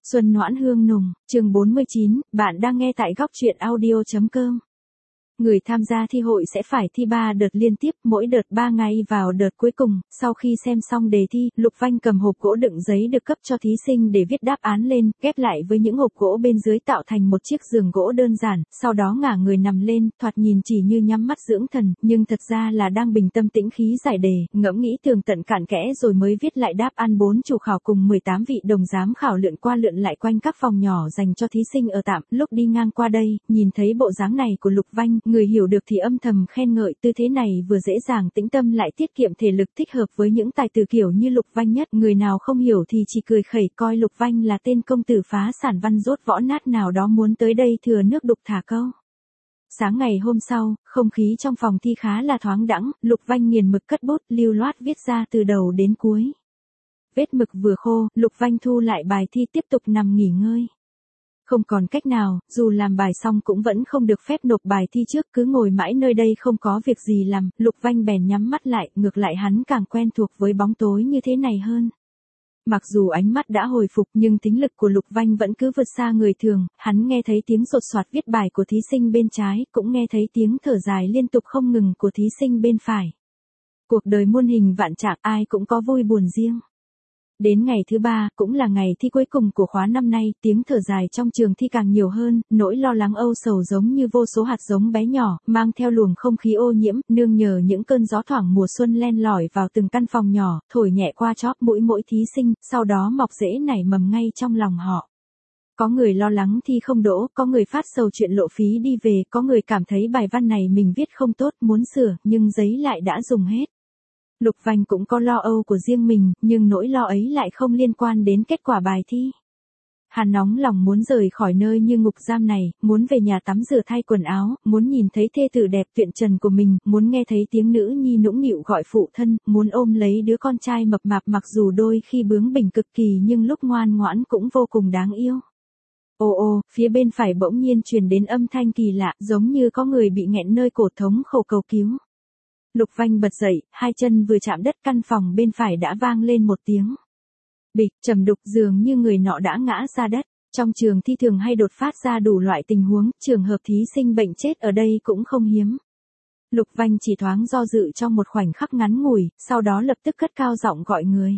Xuân noãn hương nùng, chương 49, bạn đang nghe tại góc truyện audio.com. Người tham gia thi hội sẽ phải thi 3 đợt liên tiếp, mỗi đợt 3 ngày vào đợt cuối cùng. Sau khi xem xong đề thi, Lục Vanh cầm hộp gỗ đựng giấy được cấp cho thí sinh để viết đáp án lên, ghép lại với những hộp gỗ bên dưới tạo thành một chiếc giường gỗ đơn giản, sau đó ngả người nằm lên, thoạt nhìn chỉ như nhắm mắt dưỡng thần, nhưng thật ra là đang bình tâm tĩnh khí giải đề, ngẫm nghĩ tường tận cặn kẽ rồi mới viết lại đáp án. 4 chủ khảo cùng 18 vị đồng giám khảo lượn qua lượn lại quanh các phòng nhỏ dành cho thí sinh ở tạm. Lúc đi ngang qua đây, nhìn thấy bộ dáng này của Lục Vanh, người hiểu được thì âm thầm khen ngợi, tư thế này vừa dễ dàng tĩnh tâm lại tiết kiệm thể lực, thích hợp với những tài tử kiểu như Lục Vanh nhất. Người nào không hiểu thì chỉ cười khẩy, coi Lục Vanh là tên công tử phá sản văn rốt võ nát nào đó muốn tới đây thừa nước đục thả câu. Sáng ngày hôm sau, không khí trong phòng thi khá là thoáng đãng, Lục Vanh nghiền mực cất bút, lưu loát viết ra từ đầu đến cuối. Vết mực vừa khô, Lục Vanh thu lại bài thi tiếp tục nằm nghỉ ngơi. Không còn cách nào, dù làm bài xong cũng vẫn không được phép nộp bài thi trước, cứ ngồi mãi nơi đây không có việc gì làm. Lục Vanh bèn nhắm mắt lại, ngược lại hắn càng quen thuộc với bóng tối như thế này hơn. Mặc dù ánh mắt đã hồi phục nhưng tính lực của Lục Vanh vẫn cứ vượt xa người thường, hắn nghe thấy tiếng sột soạt viết bài của thí sinh bên trái, cũng nghe thấy tiếng thở dài liên tục không ngừng của thí sinh bên phải. Cuộc đời muôn hình vạn trạng, ai cũng có vui buồn riêng. Đến ngày thứ 3, cũng là ngày thi cuối cùng của khóa năm nay, tiếng thở dài trong trường thi càng nhiều hơn, nỗi lo lắng âu sầu giống như vô số hạt giống bé nhỏ, mang theo luồng không khí ô nhiễm, nương nhờ những cơn gió thoảng mùa xuân len lỏi vào từng căn phòng nhỏ, thổi nhẹ qua chóp mũi mỗi thí sinh, sau đó mọc rễ nảy mầm ngay trong lòng họ. Có người lo lắng thi không đỗ, có người phát sầu chuyện lộ phí đi về, có người cảm thấy bài văn này mình viết không tốt, muốn sửa, nhưng giấy lại đã dùng hết. Lục Vanh cũng có lo âu của riêng mình, nhưng nỗi lo ấy lại không liên quan đến kết quả bài thi. Hắn nóng lòng muốn rời khỏi nơi như ngục giam này, muốn về nhà tắm rửa thay quần áo, muốn nhìn thấy thê tử đẹp tuyệt trần của mình, muốn nghe thấy tiếng nữ nhi nũng nịu gọi phụ thân, muốn ôm lấy đứa con trai mập mạp mặc dù đôi khi bướng bỉnh cực kỳ nhưng lúc ngoan ngoãn cũng vô cùng đáng yêu. Ô, phía bên phải bỗng nhiên truyền đến âm thanh kỳ lạ, giống như có người bị nghẹn nơi cổ thống khổ cầu cứu. Lục Vanh bật dậy, hai chân vừa chạm đất, căn phòng bên phải đã vang lên một tiếng bịch trầm đục, dường như người nọ đã ngã ra đất. Trong trường thi thường hay đột phát ra đủ loại tình huống, trường hợp thí sinh bệnh chết ở đây cũng không hiếm. Lục Vanh chỉ thoáng do dự trong một khoảnh khắc ngắn ngủi, sau đó lập tức cất cao giọng gọi người.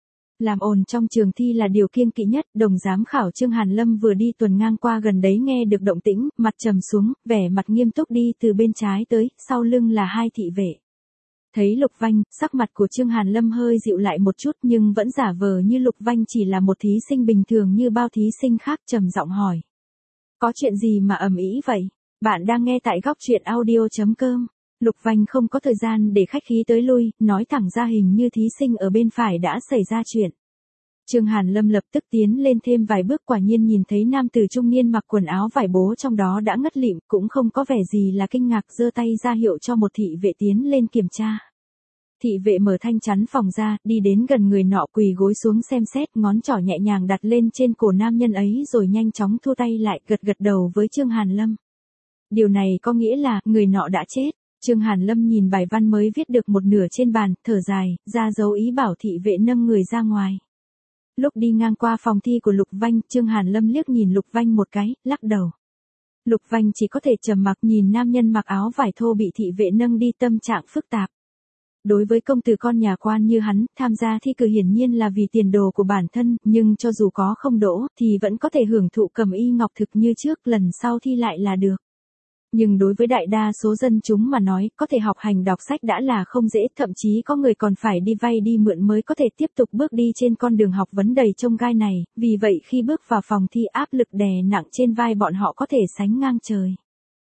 Làm ồn trong trường thi là điều kiêng kỵ nhất, đồng giám khảo Trương Hàn Lâm vừa đi tuần ngang qua gần đấy nghe được động tĩnh, mặt trầm xuống, vẻ mặt nghiêm túc đi từ bên trái tới, sau lưng là hai thị vệ. Thấy Lục Vanh, sắc mặt của Trương Hàn Lâm hơi dịu lại một chút nhưng vẫn giả vờ như Lục Vanh chỉ là một thí sinh bình thường như bao thí sinh khác, trầm giọng hỏi. Có chuyện gì mà ầm ĩ vậy? Bạn đang nghe tại góc truyện audio.com. Lục Vanh không có thời gian để khách khí tới lui, nói thẳng ra hình như thí sinh ở bên phải đã xảy ra chuyện. Trương Hàn Lâm lập tức tiến lên thêm vài bước, quả nhiên nhìn thấy nam tử trung niên mặc quần áo vải bố trong đó đã ngất lịm, cũng không có vẻ gì là kinh ngạc, giơ tay ra hiệu cho một thị vệ tiến lên kiểm tra. Thị vệ mở thanh chắn phòng ra, đi đến gần người nọ, quỳ gối xuống xem xét, ngón trỏ nhẹ nhàng đặt lên trên cổ nam nhân ấy rồi nhanh chóng thu tay lại, gật gật đầu với Trương Hàn Lâm. Điều này có nghĩa là, người nọ đã chết. Trương Hàn Lâm nhìn bài văn mới viết được một nửa trên bàn, thở dài, ra dấu ý bảo thị vệ nâng người ra ngoài. Lúc đi ngang qua phòng thi của Lục Vanh, Trương Hàn Lâm liếc nhìn Lục Vanh một cái, lắc đầu. Lục Vanh chỉ có thể trầm mặc nhìn nam nhân mặc áo vải thô bị thị vệ nâng đi, tâm trạng phức tạp. Đối với công tử con nhà quan như hắn, tham gia thi cử hiển nhiên là vì tiền đồ của bản thân, nhưng cho dù có không đỗ, thì vẫn có thể hưởng thụ cẩm y ngọc thực như trước, lần sau thi lại là được. Nhưng đối với đại đa số dân chúng mà nói, có thể học hành đọc sách đã là không dễ, thậm chí có người còn phải đi vay đi mượn mới có thể tiếp tục bước đi trên con đường học vấn đầy chông gai này, vì vậy khi bước vào phòng thi áp lực đè nặng trên vai bọn họ có thể sánh ngang trời.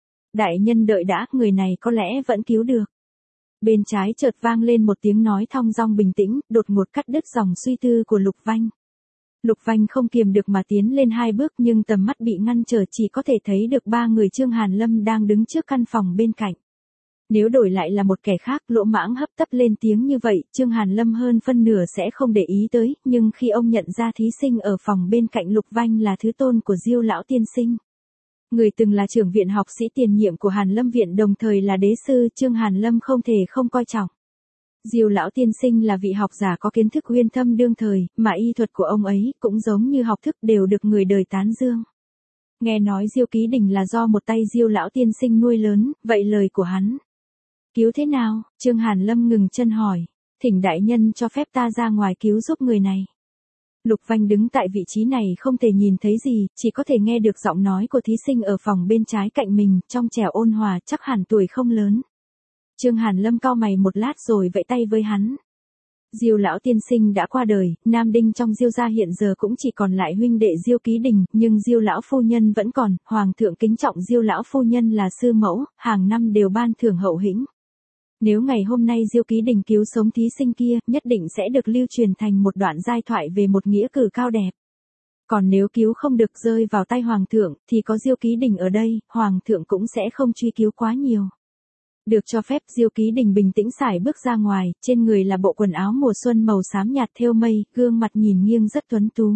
Đại nhân đợi đã, người này có lẽ vẫn cứu được. Bên trái chợt vang lên một tiếng nói thong dong bình tĩnh, đột ngột cắt đứt dòng suy tư của Lục Vanh. Lục Vanh không kiềm được mà tiến lên hai bước nhưng tầm mắt bị ngăn trở, chỉ có thể thấy được ba người Trương Hàn Lâm đang đứng trước căn phòng bên cạnh. Nếu đổi lại là một kẻ khác, lỗ mãng hấp tấp lên tiếng như vậy, Trương Hàn Lâm hơn phân nửa sẽ không để ý tới, nhưng khi ông nhận ra thí sinh ở phòng bên cạnh Lục Vanh là thứ tôn của Diêu lão tiên sinh, người từng là trưởng viện học sĩ tiền nhiệm của Hàn Lâm viện đồng thời là đế sư, Trương Hàn Lâm không thể không coi trọng. Diêu lão tiên sinh là vị học giả có kiến thức uyên thâm đương thời, mà y thuật của ông ấy cũng giống như học thức đều được người đời tán dương. Nghe nói Diêu Ký Đình là do một tay Diêu lão tiên sinh nuôi lớn, vậy lời của hắn cứu thế nào? Trương Hàn Lâm ngừng chân hỏi. Thỉnh đại nhân cho phép ta ra ngoài cứu giúp người này. Lục Vanh đứng tại vị trí này không thể nhìn thấy gì, chỉ có thể nghe được giọng nói của thí sinh ở phòng bên trái cạnh mình, trong trẻo ôn hòa, chắc hẳn tuổi không lớn. Trương Hàn Lâm cau mày một lát rồi vẫy tay với hắn. Diêu lão tiên sinh đã qua đời, nam đinh trong Diêu gia hiện giờ cũng chỉ còn lại huynh đệ Diêu Ký Đình, nhưng Diêu lão phu nhân vẫn còn, hoàng thượng kính trọng Diêu lão phu nhân là sư mẫu, hàng năm đều ban thưởng hậu hĩnh. Nếu ngày hôm nay Diêu Ký Đình cứu sống thí sinh kia, nhất định sẽ được lưu truyền thành một đoạn giai thoại về một nghĩa cử cao đẹp. Còn nếu cứu không được rơi vào tay hoàng thượng, thì có Diêu Ký Đình ở đây, hoàng thượng cũng sẽ không truy cứu quá nhiều. Được cho phép, Diêu Ký Đình bình tĩnh sải bước ra ngoài, trên người là bộ quần áo mùa xuân màu xám nhạt thêu mây, gương mặt nhìn nghiêng rất tuấn tú.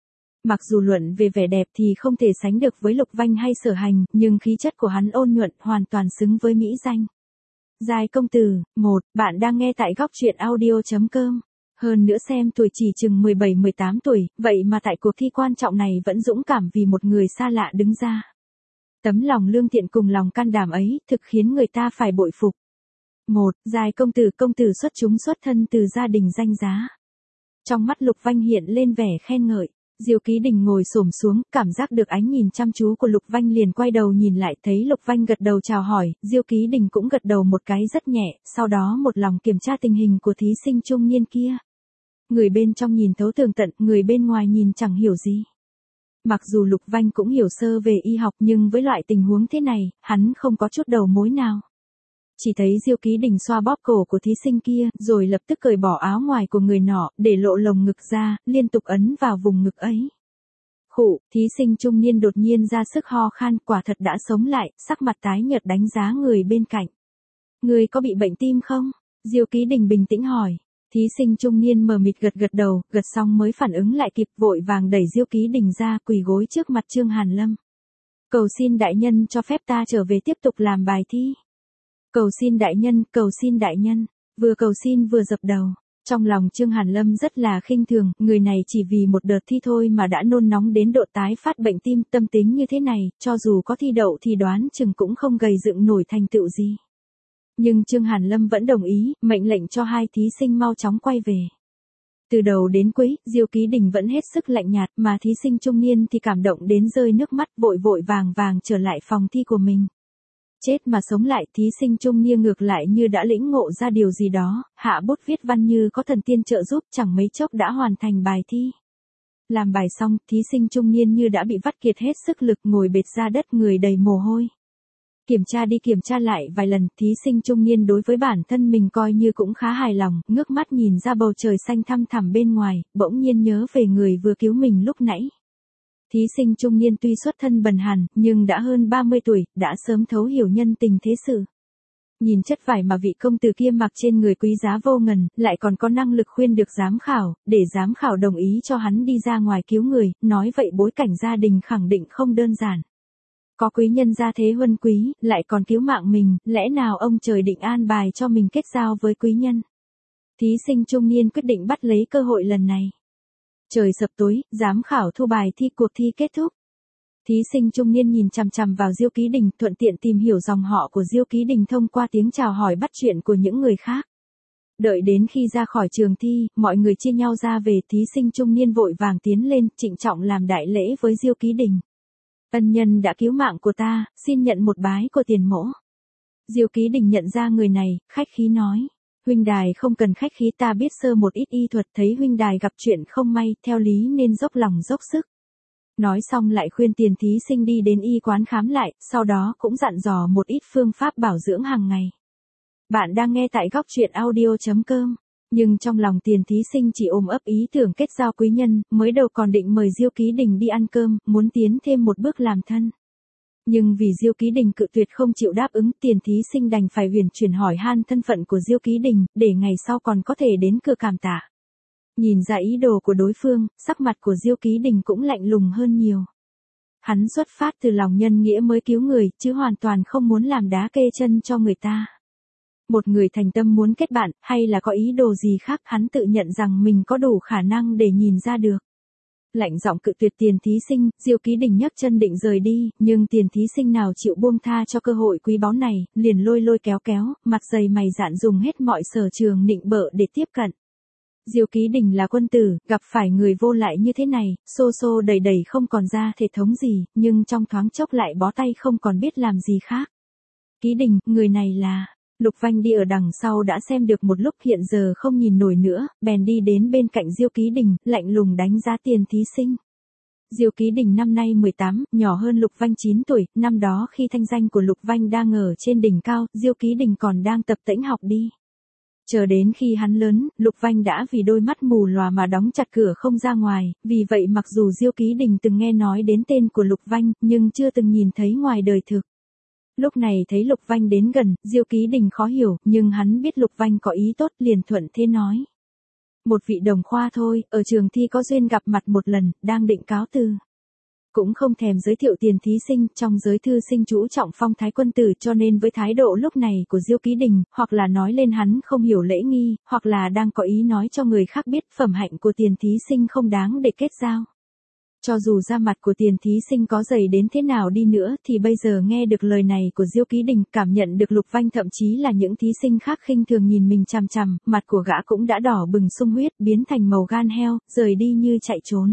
Mặc dù luận về vẻ đẹp thì không thể sánh được với Lục Vanh hay Sở Hành, nhưng khí chất của hắn ôn nhuận, hoàn toàn xứng với mỹ danh. Giai công tử, 1, bạn đang nghe tại góc truyện audio.com. Hơn nữa xem tuổi chỉ chừng 17-18 tuổi, vậy mà tại cuộc thi quan trọng này vẫn dũng cảm vì một người xa lạ đứng ra. Tấm lòng lương thiện cùng lòng can đảm ấy, thực khiến người ta phải bội phục. 1, Giai công tử xuất chúng xuất thân từ gia đình danh giá. Trong mắt Lục Vanh hiện lên vẻ khen ngợi. Diêu Ký Đình ngồi xổm xuống, cảm giác được ánh nhìn chăm chú của Lục Vanh liền quay đầu nhìn lại, thấy Lục Vanh gật đầu chào hỏi, Diêu Ký Đình cũng gật đầu một cái rất nhẹ, sau đó một lòng kiểm tra tình hình của thí sinh trung niên kia. Người bên trong nhìn thấu tường tận, người bên ngoài nhìn chẳng hiểu gì. Mặc dù Lục Vanh cũng hiểu sơ về y học nhưng với loại tình huống thế này, hắn không có chút đầu mối nào. Chỉ thấy Diêu Ký Đình xoa bóp cổ của thí sinh kia, rồi lập tức cởi bỏ áo ngoài của người nọ, để lộ lồng ngực ra, liên tục ấn vào vùng ngực ấy. Khụ, thí sinh trung niên đột nhiên ra sức ho khan, quả thật đã sống lại, sắc mặt tái nhợt đánh giá người bên cạnh. Người có bị bệnh tim không? Diêu Ký Đình bình tĩnh hỏi. Thí sinh trung niên mờ mịt gật đầu, gật xong mới phản ứng lại kịp, vội vàng đẩy Diêu Ký Đình ra, quỳ gối trước mặt Trương Hàn Lâm. Cầu xin đại nhân cho phép ta trở về tiếp tục làm bài thi. Cầu xin đại nhân, vừa cầu xin vừa dập đầu. Trong lòng Trương Hàn Lâm rất là khinh thường, người này chỉ vì một đợt thi thôi mà đã nôn nóng đến độ tái phát bệnh tim, tâm tính như thế này, cho dù có thi đậu thì đoán chừng cũng không gầy dựng nổi thành tựu gì. Nhưng Trương Hàn Lâm vẫn đồng ý, mệnh lệnh cho hai thí sinh mau chóng quay về. Từ đầu đến cuối, Diêu Ký Đình vẫn hết sức lạnh nhạt, mà thí sinh trung niên thì cảm động đến rơi nước mắt, vội vàng trở lại phòng thi của mình. Chết mà sống lại, thí sinh trung niên ngược lại như đã lĩnh ngộ ra điều gì đó, hạ bút viết văn như có thần tiên trợ giúp, chẳng mấy chốc đã hoàn thành bài thi. Làm bài xong, thí sinh trung niên như đã bị vắt kiệt hết sức lực, ngồi bệt ra đất, người đầy mồ hôi. Kiểm tra đi kiểm tra lại vài lần, thí sinh trung niên đối với bản thân mình coi như cũng khá hài lòng, ngước mắt nhìn ra bầu trời xanh thăm thẳm bên ngoài, bỗng nhiên nhớ về người vừa cứu mình lúc nãy. Thí sinh trung niên tuy xuất thân bần hàn, nhưng đã hơn 30 tuổi, đã sớm thấu hiểu nhân tình thế sự. Nhìn chất vải mà vị công tử kia mặc trên người quý giá vô ngần, lại còn có năng lực khuyên được giám khảo, để giám khảo đồng ý cho hắn đi ra ngoài cứu người, nói vậy bối cảnh gia đình khẳng định không đơn giản. Có quý nhân gia thế huân quý, lại còn cứu mạng mình, lẽ nào ông trời định an bài cho mình kết giao với quý nhân. Thí sinh trung niên quyết định bắt lấy cơ hội lần này. Trời sập tối, giám khảo thu bài thi, cuộc thi kết thúc. Thí sinh trung niên nhìn chằm chằm vào Diêu Ký Đình, thuận tiện tìm hiểu dòng họ của Diêu Ký Đình thông qua tiếng chào hỏi bắt chuyện của những người khác. Đợi đến khi ra khỏi trường thi, mọi người chia nhau ra về, thí sinh trung niên vội vàng tiến lên, trịnh trọng làm đại lễ với Diêu Ký Đình. Ân nhân đã cứu mạng của ta, xin nhận một bái của tiền mỗ. Diêu Ký Đình nhận ra người này, khách khí nói. Huynh đài không cần khách khí, ta biết sơ một ít y thuật, thấy huynh đài gặp chuyện không may, theo lý nên dốc lòng dốc sức. Nói xong lại khuyên tiền thí sinh đi đến y quán khám lại, sau đó cũng dặn dò một ít phương pháp bảo dưỡng hàng ngày. Bạn đang nghe tại góc truyện audio.com. Nhưng trong lòng tiền thí sinh chỉ ôm ấp ý tưởng kết giao quý nhân, mới đầu còn định mời Diêu Ký Đình đi ăn cơm, muốn tiến thêm một bước làm thân. Nhưng vì Diêu Ký Đình cự tuyệt không chịu đáp ứng, tiền thí sinh đành phải huyền chuyển hỏi han thân phận của Diêu Ký Đình, để ngày sau còn có thể đến cửa cảm tạ. Nhìn ra ý đồ của đối phương, sắc mặt của Diêu Ký Đình cũng lạnh lùng hơn nhiều. Hắn xuất phát từ lòng nhân nghĩa mới cứu người, chứ hoàn toàn không muốn làm đá kê chân cho người ta. Một người thành tâm muốn kết bạn, hay là có ý đồ gì khác, hắn tự nhận rằng mình có đủ khả năng để nhìn ra được. Lạnh giọng cự tuyệt tiền thí sinh, Diêu Ký Đình nhấc chân định rời đi, nhưng tiền thí sinh nào chịu buông tha cho cơ hội quý báu này, liền lôi lôi kéo kéo, mặt dày mày dạn dùng hết mọi sở trường nịnh bợ để tiếp cận. Diêu Ký Đình là quân tử, gặp phải người vô lại như thế này, xô xô đẩy đẩy không còn ra thể thống gì, nhưng trong thoáng chốc lại bó tay không còn biết làm gì khác. Ký Đình, người này là... Lục Vanh đi ở đằng sau đã xem được một lúc, hiện giờ không nhìn nổi nữa, bèn đi đến bên cạnh Diêu Ký Đình, lạnh lùng đánh giá tiền thí sinh. Diêu Ký Đình năm nay 18, nhỏ hơn Lục Vanh 9 tuổi, năm đó khi thanh danh của Lục Vanh đang ở trên đỉnh cao, Diêu Ký Đình còn đang tập tễnh học đi. Chờ đến khi hắn lớn, Lục Vanh đã vì đôi mắt mù lòa mà đóng chặt cửa không ra ngoài, vì vậy mặc dù Diêu Ký Đình từng nghe nói đến tên của Lục Vanh, nhưng chưa từng nhìn thấy ngoài đời thực. Lúc này thấy Lục Vanh đến gần, Diêu Ký Đình khó hiểu, nhưng hắn biết Lục Vanh có ý tốt, liền thuận thế nói. Một vị đồng khoa thôi, ở trường thi có duyên gặp mặt một lần, đang định cáo từ. Cũng không thèm giới thiệu tiền thí sinh, trong giới thư sinh chú trọng phong thái quân tử, cho nên với thái độ lúc này của Diêu Ký Đình, hoặc là nói lên hắn không hiểu lễ nghi, hoặc là đang có ý nói cho người khác biết phẩm hạnh của tiền thí sinh không đáng để kết giao. Cho dù da mặt của tiền thí sinh có dày đến thế nào đi nữa thì bây giờ nghe được lời này của Diêu Ký Đình, cảm nhận được Lục Vanh thậm chí là những thí sinh khác khinh thường nhìn mình chằm chằm, mặt của gã cũng đã đỏ bừng sung huyết, biến thành màu gan heo, rời đi như chạy trốn.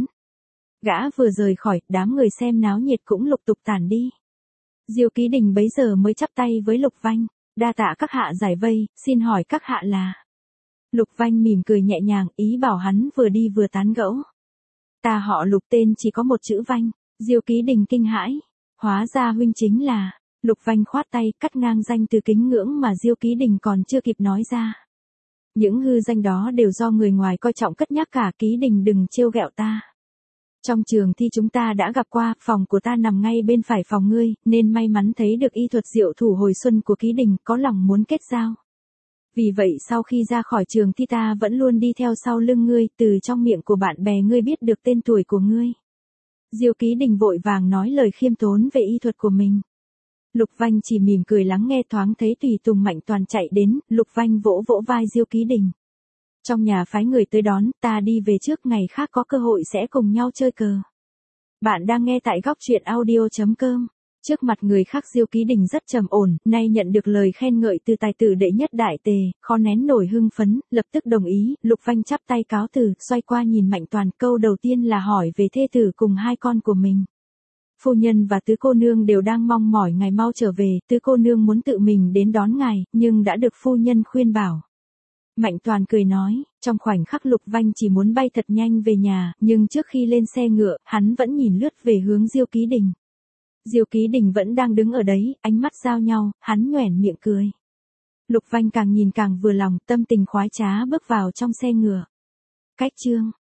Gã vừa rời khỏi, đám người xem náo nhiệt cũng lục tục tản đi. Diêu Ký Đình bấy giờ mới chắp tay với Lục Vanh, đa tạ các hạ giải vây, xin hỏi các hạ là... Lục Vanh mỉm cười nhẹ nhàng, ý bảo hắn vừa đi vừa tán gẫu. Ta họ Lục, tên chỉ có một chữ Vanh. Diêu Ký Đình kinh hãi, hóa ra huynh chính là... Lục Vanh khoát tay, cắt ngang danh từ kính ngưỡng mà Diêu Ký Đình còn chưa kịp nói ra. Những hư danh đó đều do người ngoài coi trọng cất nhắc cả, Ký Đình đừng trêu ghẹo ta. Trong trường thi chúng ta đã gặp qua, phòng của ta nằm ngay bên phải phòng ngươi, nên may mắn thấy được y thuật diệu thủ hồi xuân của Ký Đình, có lòng muốn kết giao. Vì vậy sau khi ra khỏi trường thi ta vẫn luôn đi theo sau lưng ngươi, từ trong miệng của bạn bè ngươi biết được tên tuổi của ngươi. Diêu Ký Đình vội vàng nói lời khiêm tốn về y thuật của mình. Lục Vanh chỉ mỉm cười lắng nghe, thoáng thấy Tùy Tùng Mạnh Toàn chạy đến, Lục Vanh vỗ vỗ vai Diêu Ký Đình. Trong nhà phái người tới đón, ta đi về trước, ngày khác có cơ hội sẽ cùng nhau chơi cờ. Bạn đang nghe tại góc truyện audio.com. Trước mặt người khác Diêu Ký Đình rất trầm ổn, nay nhận được lời khen ngợi từ tài tử đệ nhất đại tề, khó nén nổi hưng phấn, lập tức đồng ý. Lục Vanh chắp tay cáo từ, xoay qua nhìn Mạnh Toàn, câu đầu tiên là hỏi về thê tử cùng hai con của mình. Phu nhân và tứ cô nương đều đang mong mỏi ngài mau trở về, tứ cô nương muốn tự mình đến đón ngài, nhưng đã được phu nhân khuyên bảo. Mạnh Toàn cười nói, trong khoảnh khắc Lục Vanh chỉ muốn bay thật nhanh về nhà, nhưng trước khi lên xe ngựa, hắn vẫn nhìn lướt về hướng Diêu Ký Đình. Diêu Ký Đình vẫn đang đứng ở đấy, ánh mắt giao nhau, hắn nhoẻn miệng cười. Lục Vanh càng nhìn càng vừa lòng, tâm tình khoái trá bước vào trong xe ngựa. Cách chương